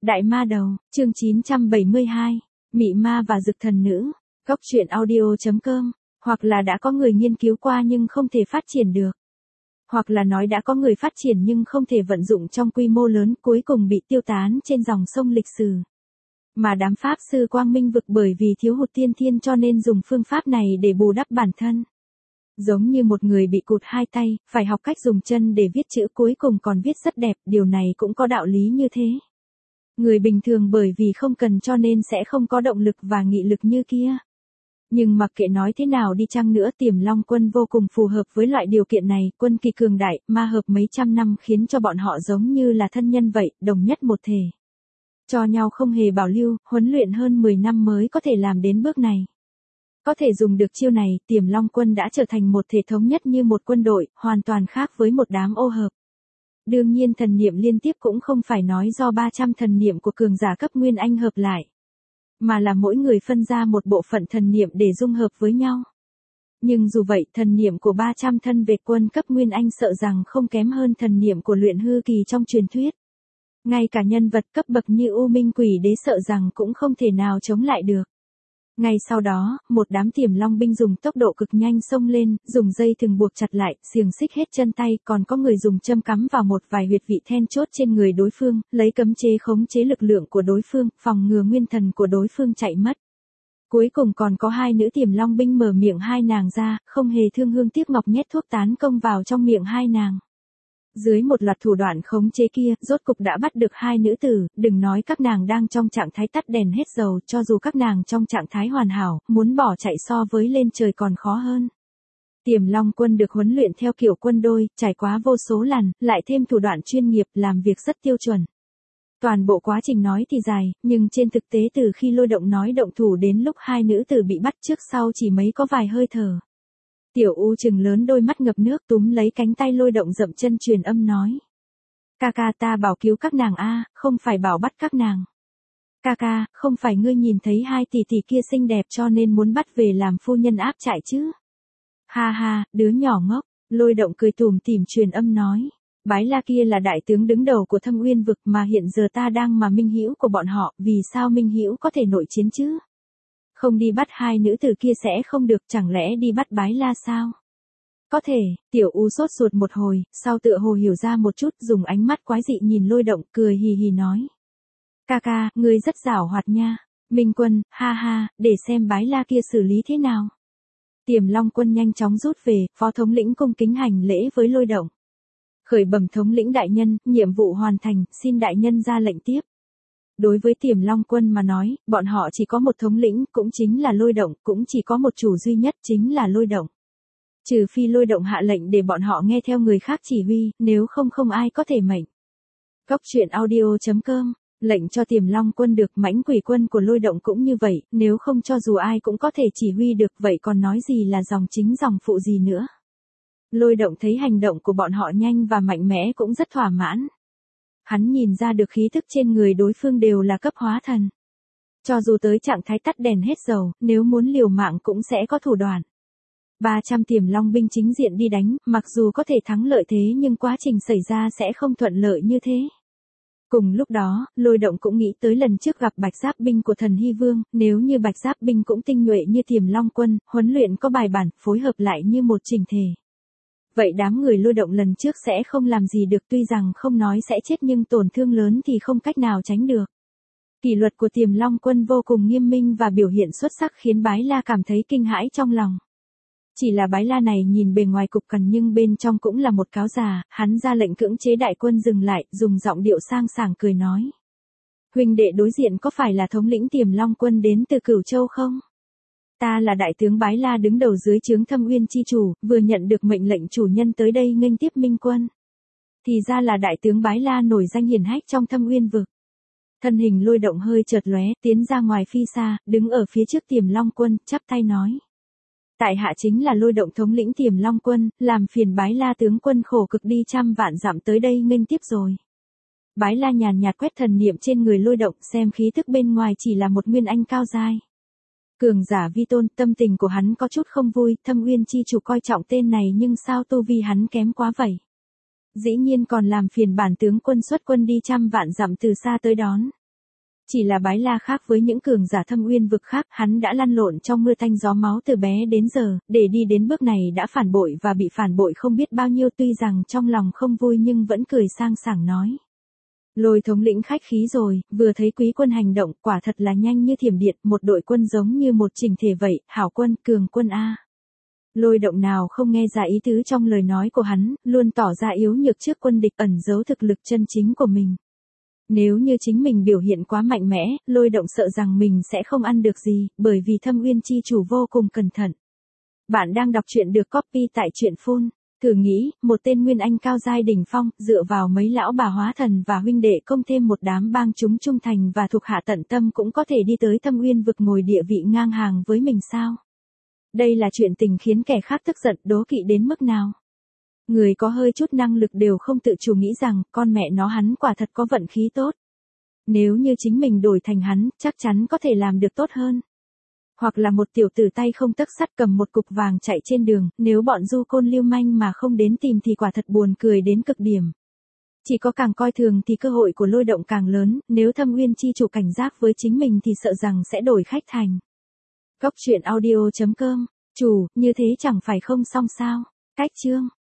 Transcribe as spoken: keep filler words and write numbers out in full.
Đại ma đầu, chương chín trăm bảy mươi hai, Mị ma và Dực thần nữ, góc truyện audio chấm com, hoặc là đã có người nghiên cứu qua nhưng không thể phát triển được. Hoặc là nói đã có người phát triển nhưng không thể vận dụng trong quy mô lớn, cuối cùng bị tiêu tán trên dòng sông lịch sử. Mà đám pháp sư Quang Minh vực bởi vì thiếu hụt tiên thiên cho nên dùng phương pháp này để bù đắp bản thân. Giống như một người bị cụt hai tay, phải học cách dùng chân để viết chữ, cuối cùng còn viết rất đẹp, điều này cũng có đạo lý như thế. Người bình thường bởi vì không cần cho nên sẽ không có động lực và nghị lực như kia. Nhưng mặc kệ nói thế nào đi chăng nữa, Tiềm Long quân vô cùng phù hợp với loại điều kiện này, quân kỳ cường đại, ma hợp mấy trăm năm khiến cho bọn họ giống như là thân nhân vậy, đồng nhất một thể. Cho nhau không hề bảo lưu, huấn luyện hơn mười năm mới có thể làm đến bước này. Có thể dùng được chiêu này, Tiềm Long quân đã trở thành một thể thống nhất như một quân đội, hoàn toàn khác với một đám ô hợp. Đương nhiên thần niệm liên tiếp cũng không phải nói do ba trăm thần niệm của cường giả cấp Nguyên Anh hợp lại, mà là mỗi người phân ra một bộ phận thần niệm để dung hợp với nhau. Nhưng dù vậy, thần niệm của ba trăm thân vệ quân cấp Nguyên Anh sợ rằng không kém hơn thần niệm của luyện hư kỳ trong truyền thuyết. Ngay cả nhân vật cấp bậc như U Minh Quỷ Đế sợ rằng cũng không thể nào chống lại được. Ngay sau đó, một đám Tiềm Long binh dùng tốc độ cực nhanh xông lên, dùng dây thừng buộc chặt lại, xiềng xích hết chân tay, còn có người dùng châm cắm vào một vài huyệt vị then chốt trên người đối phương, lấy cấm chế khống chế lực lượng của đối phương, phòng ngừa nguyên thần của đối phương chạy mất. Cuối cùng còn có hai nữ Tiềm Long binh mở miệng hai nàng ra, không hề thương hương tiếc ngọc nhét thuốc tán công vào trong miệng hai nàng. Dưới một loạt thủ đoạn khống chế kia, rốt cục đã bắt được hai nữ tử, đừng nói các nàng đang trong trạng thái tắt đèn hết dầu, cho dù các nàng trong trạng thái hoàn hảo, muốn bỏ chạy so với lên trời còn khó hơn. Tiềm Long quân được huấn luyện theo kiểu quân đôi, trải qua vô số lần, lại thêm thủ đoạn chuyên nghiệp, làm việc rất tiêu chuẩn. Toàn bộ quá trình nói thì dài, nhưng trên thực tế từ khi Lôi Động nói động thủ đến lúc hai nữ tử bị bắt trước sau chỉ mấy có vài hơi thở. Tiểu U trừng lớn đôi mắt ngập nước túm lấy cánh tay Lôi Động dậm chân truyền âm nói. Ca ca ta bảo cứu các nàng a, không phải bảo bắt các nàng. Ca ca, không phải ngươi nhìn thấy hai tỷ tỷ kia xinh đẹp cho nên muốn bắt về làm phu nhân áp trại chứ. Ha ha, đứa nhỏ ngốc, Lôi Động cười tủm tỉm truyền âm nói. Bái La kia là đại tướng đứng đầu của Thâm Uyên vực mà hiện giờ ta đang mà minh hữu của bọn họ, vì sao minh hữu có thể nội chiến chứ? Không đi bắt hai nữ tử kia sẽ không được, chẳng lẽ đi bắt Bái La sao? Có thể, Tiểu U sốt ruột một hồi, sau tựa hồ hiểu ra một chút, dùng ánh mắt quái dị nhìn Lôi Động, cười hì hì nói. Ca ca, ngươi rất giảo hoạt nha. Minh Quân, ha ha, để xem Bái La kia xử lý thế nào. Tiềm Long quân nhanh chóng rút về, phó thống lĩnh cung kính hành lễ với Lôi Động. Khởi bẩm thống lĩnh đại nhân, nhiệm vụ hoàn thành, xin đại nhân ra lệnh tiếp. Đối với Tiềm Long quân mà nói, bọn họ chỉ có một thống lĩnh, cũng chính là Lôi Động, cũng chỉ có một chủ duy nhất, chính là Lôi Động. Trừ phi Lôi Động hạ lệnh để bọn họ nghe theo người khác chỉ huy, nếu không không ai có thể mệnh. Góc truyện audio chấm com, lệnh cho Tiềm Long quân được, mãnh quỷ quân của Lôi Động cũng như vậy, nếu không cho dù ai cũng có thể chỉ huy được, vậy còn nói gì là dòng chính dòng phụ gì nữa. Lôi Động thấy hành động của bọn họ nhanh và mạnh mẽ cũng rất thỏa mãn. Hắn nhìn ra được khí thức trên người đối phương đều là cấp hóa thần. Cho dù tới trạng thái tắt đèn hết dầu, nếu muốn liều mạng cũng sẽ có thủ đoạn. ba trăm Tiềm Long binh chính diện đi đánh, mặc dù có thể thắng lợi thế nhưng quá trình xảy ra sẽ không thuận lợi như thế. Cùng lúc đó, Lôi Động cũng nghĩ tới lần trước gặp Bạch Giáp binh của Thần Hy Vương, nếu như Bạch Giáp binh cũng tinh nhuệ như Tiềm Long quân, huấn luyện có bài bản, phối hợp lại như một chỉnh thể. Vậy đám người Lôi Động lần trước sẽ không làm gì được, tuy rằng không nói sẽ chết nhưng tổn thương lớn thì không cách nào tránh được. Kỷ luật của Tiềm Long quân vô cùng nghiêm minh và biểu hiện xuất sắc khiến Bái La cảm thấy kinh hãi trong lòng. Chỉ là Bái La này nhìn bề ngoài cục cằn nhưng bên trong cũng là một cáo già, hắn ra lệnh cưỡng chế đại quân dừng lại, dùng giọng điệu sang sảng cười nói. Huynh đệ đối diện có phải là thống lĩnh Tiềm Long quân đến từ Cửu Châu không? Ta là đại tướng Bái La đứng đầu dưới trướng Thâm Uyên chi chủ, vừa nhận được mệnh lệnh chủ nhân tới đây nghênh tiếp Minh quân. Thì ra là đại tướng Bái La nổi danh hiển hách trong Thâm Uyên vực. Thân hình Lôi Động hơi chợt lóe, tiến ra ngoài phi xa, đứng ở phía trước Tiềm Long quân, chắp tay nói. Tại hạ chính là Lôi Động thống lĩnh Tiềm Long quân, làm phiền Bái La tướng quân khổ cực đi trăm vạn dặm tới đây nghênh tiếp rồi. Bái La nhàn nhạt quét thần niệm trên người Lôi Động, xem khí tức bên ngoài chỉ là một nguyên anh cao giai. Cường giả vi tôn, tâm tình của hắn có chút không vui, Thâm Uyên chi chủ coi trọng tên này nhưng sao tu vi hắn kém quá vậy. Dĩ nhiên còn làm phiền bản tướng quân xuất quân đi trăm vạn dặm từ xa tới đón. Chỉ là Bái La khác với những cường giả thâm uyên vực khác, hắn đã lăn lộn trong mưa tanh gió máu từ bé đến giờ, để đi đến bước này đã phản bội và bị phản bội không biết bao nhiêu, tuy rằng trong lòng không vui nhưng vẫn cười sang sảng nói. Lôi thống lĩnh khách khí rồi, vừa thấy quý quân hành động, quả thật là nhanh như thiểm điện, một đội quân giống như một chỉnh thể vậy, hảo quân, cường quân a. Lôi Động nào không nghe ra ý tứ trong lời nói của hắn, luôn tỏ ra yếu nhược trước quân địch, ẩn giấu thực lực chân chính của mình. Nếu như chính mình biểu hiện quá mạnh mẽ, Lôi Động sợ rằng mình sẽ không ăn được gì, bởi vì Thâm Uyên chi chủ vô cùng cẩn thận. Bạn đang đọc truyện được copy tại truyện phun. Thử nghĩ, một tên nguyên anh cao giai đỉnh phong, dựa vào mấy lão bà hóa thần và huynh đệ công thêm một đám bang chúng trung thành và thuộc hạ tận tâm cũng có thể đi tới Thâm Uyên vực ngồi địa vị ngang hàng với mình sao? Đây là chuyện tình khiến kẻ khác tức giận, đố kỵ đến mức nào. Người có hơi chút năng lực đều không tự chủ nghĩ rằng, con mẹ nó hắn quả thật có vận khí tốt. Nếu như chính mình đổi thành hắn, chắc chắn có thể làm được tốt hơn. Hoặc là một tiểu tử tay không tấc sắt cầm một cục vàng chạy trên đường, nếu bọn du côn lưu manh mà không đến tìm thì quả thật buồn cười đến cực điểm. Chỉ có càng coi thường thì cơ hội của Lôi Động càng lớn, nếu Thâm Uyên chi chủ cảnh giác với chính mình thì sợ rằng sẽ đổi khách thành. Cốc truyện audio chấm com, chủ, như thế chẳng phải không xong sao? Cách chương.